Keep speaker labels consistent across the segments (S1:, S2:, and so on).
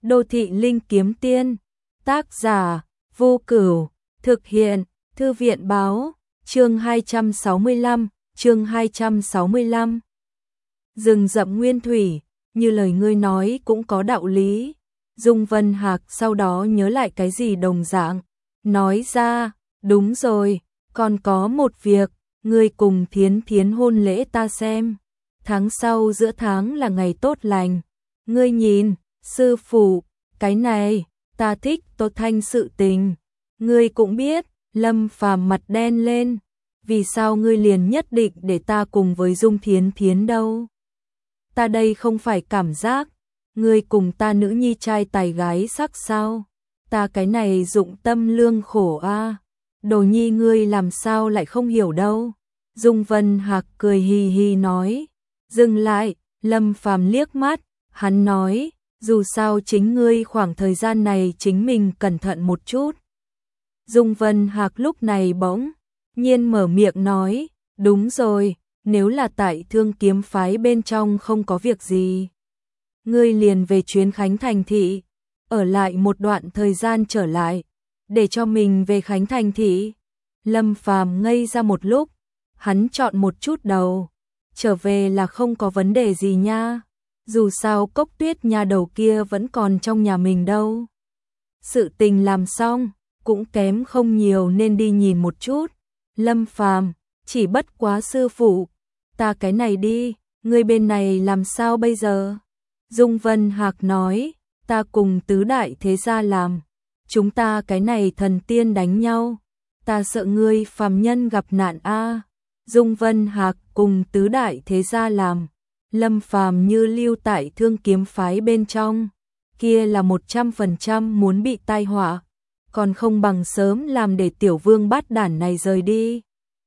S1: Đô thị linh kiếm tiên, tác giả Vô Cửu, thực hiện Thư viện báo, chương 265, chương 265. Rừng rậm nguyên thủy, như lời ngươi nói cũng có đạo lý. Dung Vân Hạc sau đó nhớ lại cái gì đồng dạng, nói ra, đúng rồi, còn có một việc, ngươi cùng Thiến Thiến hôn lễ ta xem. Tháng sau giữa tháng là ngày tốt lành, ngươi nhìn, sư phụ, cái này, ta thích Tô Thanh sự tình. Ngươi cũng biết, Lâm Phàm mặt đen lên, vì sao ngươi liền nhất định để ta cùng với Dung Thiến Thiến đâu? Ta đây không phải cảm giác, ngươi cùng ta nữ nhi trai tài gái sắc sao? Ta cái này dụng tâm lương khổ a. Đồ nhi ngươi làm sao lại không hiểu đâu? Dung Vân Hạc cười hì hì nói. Dừng lại, Lâm Phàm liếc mắt, hắn nói, dù sao chính ngươi khoảng thời gian này chính mình cẩn thận một chút. Dung Vân Hạc lúc này bỗng nhiên mở miệng nói, đúng rồi, nếu là tại Thương Kiếm phái bên trong không có việc gì, ngươi liền về chuyến Khánh Thành thị, ở lại một đoạn thời gian trở lại, để cho mình về Khánh Thành thị. Lâm Phàm ngây ra một lúc, hắn chọn một chút đầu, trở về là không có vấn đề gì nha, dù sao Cốc Tuyết nhà đầu kia vẫn còn trong nhà mình đâu. Sự tình làm xong, cũng kém không nhiều nên đi nhìn một chút. Lâm Phàm, chỉ bất quá sư phụ, ta cái này đi, ngươi bên này làm sao bây giờ? Dung Vân Hạc nói, ta cùng tứ đại thế gia làm, chúng ta cái này thần tiên đánh nhau, ta sợ ngươi phàm nhân gặp nạn a. Dung Vân Hạc cùng tứ đại thế gia làm, Lâm Phàm như lưu tại Thương Kiếm phái bên trong, kia là 100% muốn bị tai họa, còn không bằng sớm làm để tiểu vương bát đản này rời đi.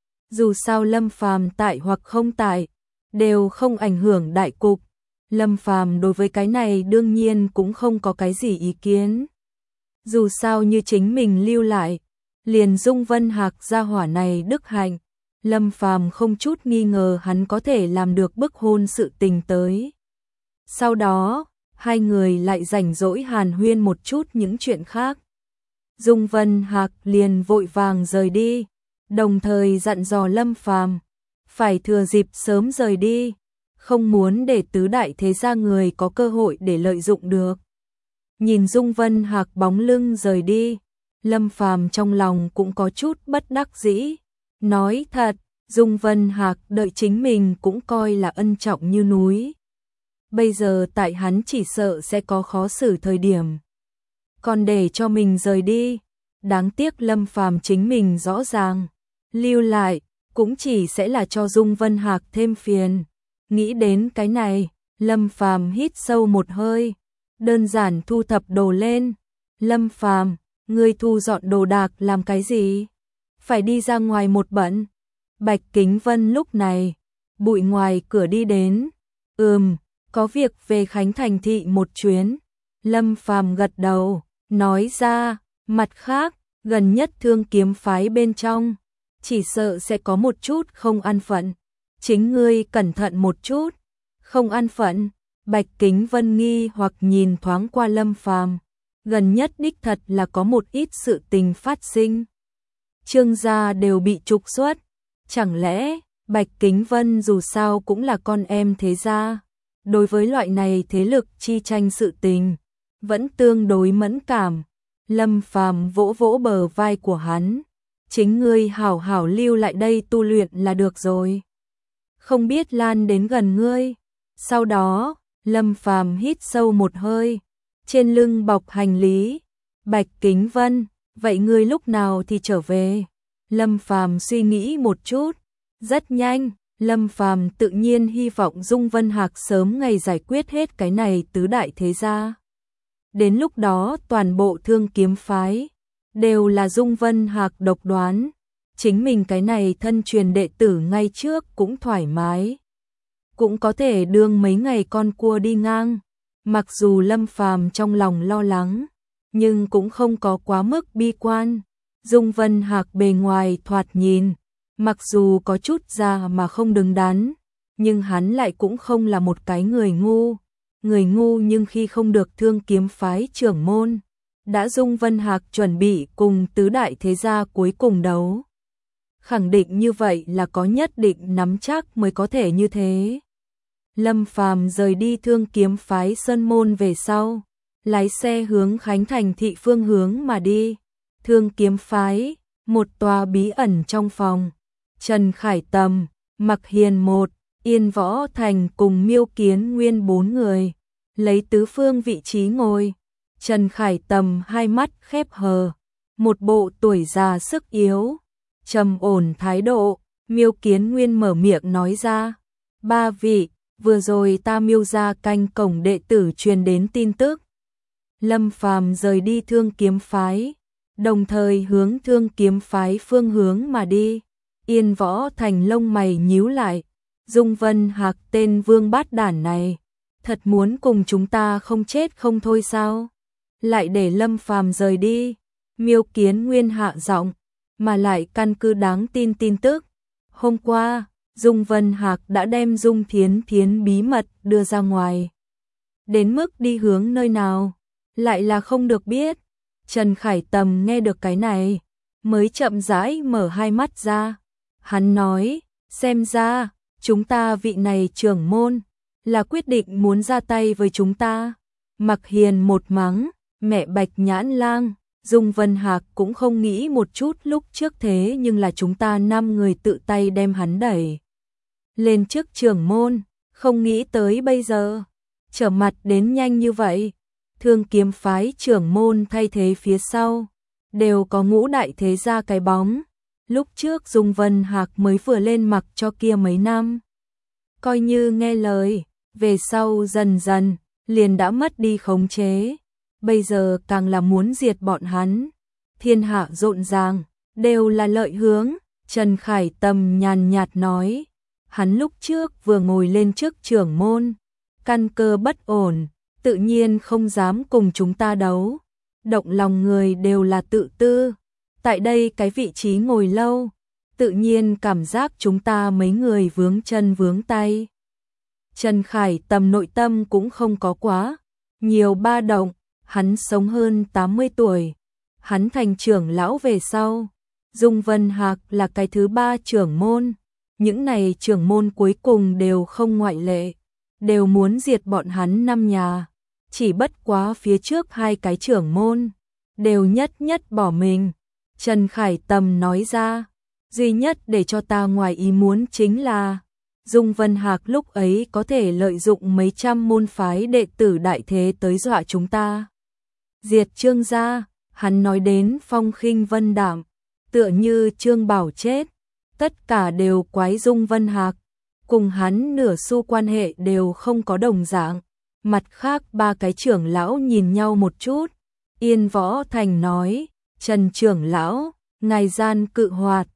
S1: Dù sao Lâm Phàm tại hoặc không tại, đều không ảnh hưởng đại cục. Lâm Phàm đối với cái này đương nhiên cũng không có cái gì ý kiến. Dù sao như chính mình lưu lại, liền Dung Vân Hạc gia hỏa này đức hạnh, Lâm Phàm không chút nghi ngờ hắn có thể làm được bức hôn sự tình tới. Sau đó, hai người lại rảnh rỗi hàn huyên một chút những chuyện khác. Dung Vân Hạc liền vội vàng rời đi, đồng thời dặn dò Lâm Phàm phải thừa dịp sớm rời đi, không muốn để tứ đại thế gia người có cơ hội để lợi dụng được. Nhìn Dung Vân Hạc bóng lưng rời đi, Lâm Phàm trong lòng cũng có chút bất đắc dĩ. Nói thật, Dung Vân Hạc đợi chính mình cũng coi là ân trọng như núi. Bây giờ tại hắn chỉ sợ sẽ có khó xử thời điểm, còn để cho mình rời đi. Đáng tiếc Lâm Phàm chính mình rõ ràng, lưu lại cũng chỉ sẽ là cho Dung Vân Hạc thêm phiền. Nghĩ đến cái này, Lâm Phàm hít sâu một hơi, đơn giản thu thập đồ lên. Lâm Phàm, ngươi thu dọn đồ đạc làm cái gì? Phải đi ra ngoài một bận. Bạch Kính Vân lúc này, bụi ngoài cửa đi đến. Có việc về Khánh Thành thị một chuyến. Lâm Phàm gật đầu, nói ra, mặt khác, gần nhất Thương Kiếm phái bên trong, chỉ sợ sẽ có một chút không an phận. Chính ngươi cẩn thận một chút. Không an phận? Bạch Kính Vân nghi hoặc nhìn thoáng qua Lâm Phàm. Gần nhất đích thật là có một ít sự tình phát sinh. Trương gia đều bị trục xuất. Chẳng lẽ, Bạch Kính Vân dù sao cũng là con em thế gia, đối với loại này thế lực chi tranh sự tình, vẫn tương đối mẫn cảm. Lâm Phàm vỗ vỗ bờ vai của hắn. Chính ngươi hảo hảo lưu lại đây tu luyện là được rồi. Không biết lan đến gần ngươi. Sau đó, Lâm Phàm hít sâu một hơi, trên lưng bọc hành lý. Bạch Kính Vân, vậy ngươi lúc nào thì trở về? Lâm Phàm suy nghĩ một chút, rất nhanh, Lâm Phàm tự nhiên hy vọng Dung Vân Hạc sớm ngày giải quyết hết cái này tứ đại thế gia. Đến lúc đó toàn bộ Thương Kiếm phái đều là Dung Vân Hạc độc đoán, chính mình cái này thân truyền đệ tử ngay trước cũng thoải mái, cũng có thể đương mấy ngày con cua đi ngang. Mặc dù Lâm Phàm trong lòng lo lắng, nhưng cũng không có quá mức bi quan. Dung Vân Hạc bề ngoài thoạt nhìn, mặc dù có chút già mà không đứng đắn, nhưng hắn lại cũng không là một cái người ngu. người ngu nhưng khi không được Thương Kiếm phái trưởng môn, đã Dung Vân Hạc chuẩn bị cùng tứ đại thế gia cuối cùng đấu. Khẳng định như vậy là có nhất định nắm chắc mới có thể như thế. Lâm Phàm rời đi Thương Kiếm phái Sơn Môn về sau, lái xe hướng Khánh Thành thị phương hướng mà đi. Thương Kiếm phái, một tòa bí ẩn trong phòng. Trần Khải Tầm, Mặc Hiền một, Yên Võ Thành cùng Miêu Kiến Nguyên 4 người, lấy tứ phương vị trí ngồi. Trần Khải Tầm hai mắt khép hờ, một bộ tuổi già sức yếu, trầm ổn thái độ. Miêu Kiến Nguyên mở miệng nói ra, ba vị, vừa rồi ta Miêu gia canh cổng đệ tử truyền đến tin tức. Lâm Phàm rời đi Thương Kiếm phái, đồng thời hướng Thương Kiếm phái phương hướng mà đi. Yên Võ Thành lông mày nhíu lại, Dung Vân Hạc tên vương bát đản này, thật muốn cùng chúng ta không chết không thôi sao? Lại để Lâm Phàm rời đi. Miêu Kiến Nguyên hạ giọng, mà lại căn cứ đáng tin tin tức. Hôm qua, Dung Vân Hạc đã đem Dung Thiến Thiến bí mật đưa ra ngoài. Đến mức đi hướng nơi nào, lại là không được biết. Trần Khải Tầm nghe được cái này, mới chậm rãi mở hai mắt ra. Hắn nói, xem ra, chúng ta vị này trưởng môn, là quyết định muốn ra tay với chúng ta. Mặc Hiền một mắng, mẹ Bạch Nhãn Lang, Dung Vân Hạc cũng không nghĩ một chút lúc trước thế nhưng là chúng ta 5 người tự tay đem hắn đẩy lên trước trưởng môn, không nghĩ tới bây giờ, trở mặt đến nhanh như vậy. Thương Kiếm phái trưởng môn thay thế phía sau, đều có ngũ đại thế gia cái bóng. Lúc trước Dung Vân Hạc mới vừa lên mặc cho kia mấy năm, coi như nghe lời, về sau dần dần, liền đã mất đi khống chế. Bây giờ càng là muốn diệt bọn hắn. Thiên hạ rộn ràng, đều là lợi hướng. Trần Khải Tầm nhàn nhạt nói, hắn lúc trước vừa ngồi lên trước trưởng môn, căn cơ bất ổn, tự nhiên không dám cùng chúng ta đấu. Động lòng người đều là tự tư. Tại đây cái vị trí ngồi lâu, tự nhiên cảm giác chúng ta mấy người vướng chân vướng tay. Trần Khải Tầm nội tâm cũng không có quá nhiều ba động, hắn sống hơn 80 tuổi, hắn thành trưởng lão về sau. Dung Vân Hạc là cái thứ 3 trưởng môn, những này trưởng môn cuối cùng đều không ngoại lệ, đều muốn diệt bọn hắn 5 nhà. Chỉ bất quá phía trước 2 cái trưởng môn, đều nhất nhất bỏ mình. Trần Khải Tầm nói ra, duy nhất để cho ta ngoài ý muốn chính là Dung Vân Hạc lúc ấy có thể lợi dụng mấy trăm môn phái đệ tử đại thế tới dọa chúng ta. Diệt Trương gia, hắn nói đến phong khinh vân đạm, tựa như Trương Bảo chết, tất cả đều quái Dung Vân Hạc, cùng hắn nửa xu quan hệ đều không có đồng dạng. Mặt khác 3 cái trưởng lão nhìn nhau một chút, Yên Võ Thành nói, Trần trưởng lão, ngài gian cự hoạt,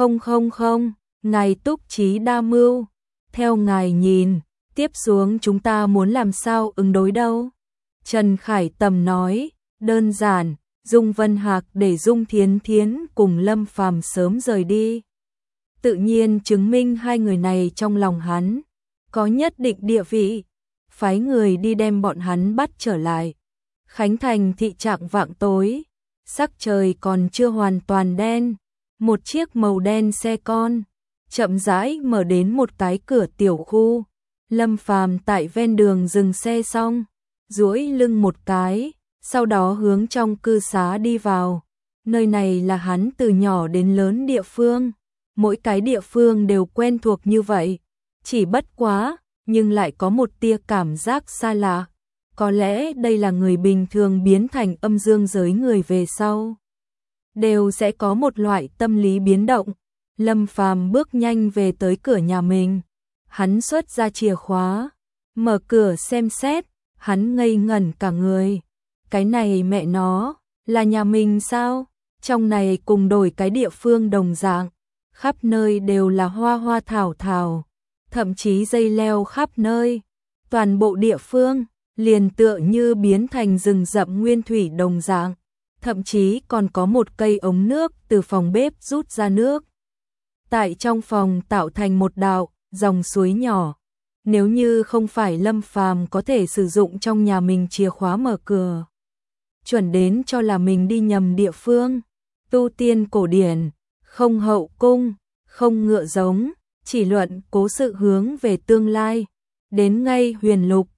S1: không, ngài túc trí đa mưu, theo ngài nhìn, tiếp xuống chúng ta muốn làm sao ứng đối đâu? Trần Khải Tầm nói, đơn giản, Dung Vân Hạc để Dung Thiến Thiến cùng Lâm Phàm sớm rời đi. Tự nhiên chứng minh 2 người này trong lòng hắn có nhất định địa vị, phái người đi đem bọn hắn bắt trở lại. Khánh Thành thị trạng vạng tối, sắc trời còn chưa hoàn toàn đen, một chiếc màu đen xe con chậm rãi mở đến một cái cửa tiểu khu. Lâm Phàm tại ven đường dừng xe xong, duỗi lưng một cái, sau đó hướng trong cư xá đi vào. Nơi này là hắn từ nhỏ đến lớn địa phương, mỗi cái địa phương đều quen thuộc như vậy, chỉ bất quá, nhưng lại có một tia cảm giác xa lạ. Có lẽ đây là người bình thường biến thành âm dương giới người về sau, đều sẽ có một loại tâm lý biến động. Lâm Phàm bước nhanh về tới cửa nhà mình, hắn xuất ra chìa khóa, mở cửa xem xét, hắn ngây ngẩn cả người. Cái này mẹ nó, là nhà mình sao? Trong này cùng đổi cái địa phương đồng dạng, khắp nơi đều là hoa hoa thảo thảo, thậm chí dây leo khắp nơi. Toàn bộ địa phương liền tựa như biến thành rừng rậm nguyên thủy đồng dạng, thậm chí còn có một cây ống nước từ phòng bếp rút ra nước. Tại trong phòng tạo thành một đạo dòng suối nhỏ, Nếu như không phải Lâm Phàm có thể sử dụng trong nhà mình chìa khóa mở cửa, chuẩn đến cho là mình đi nhầm địa phương. Tu tiên cổ điển, không hậu cung, không ngựa giống, chỉ luận cố sự hướng về tương lai. Đến ngay huyền lục,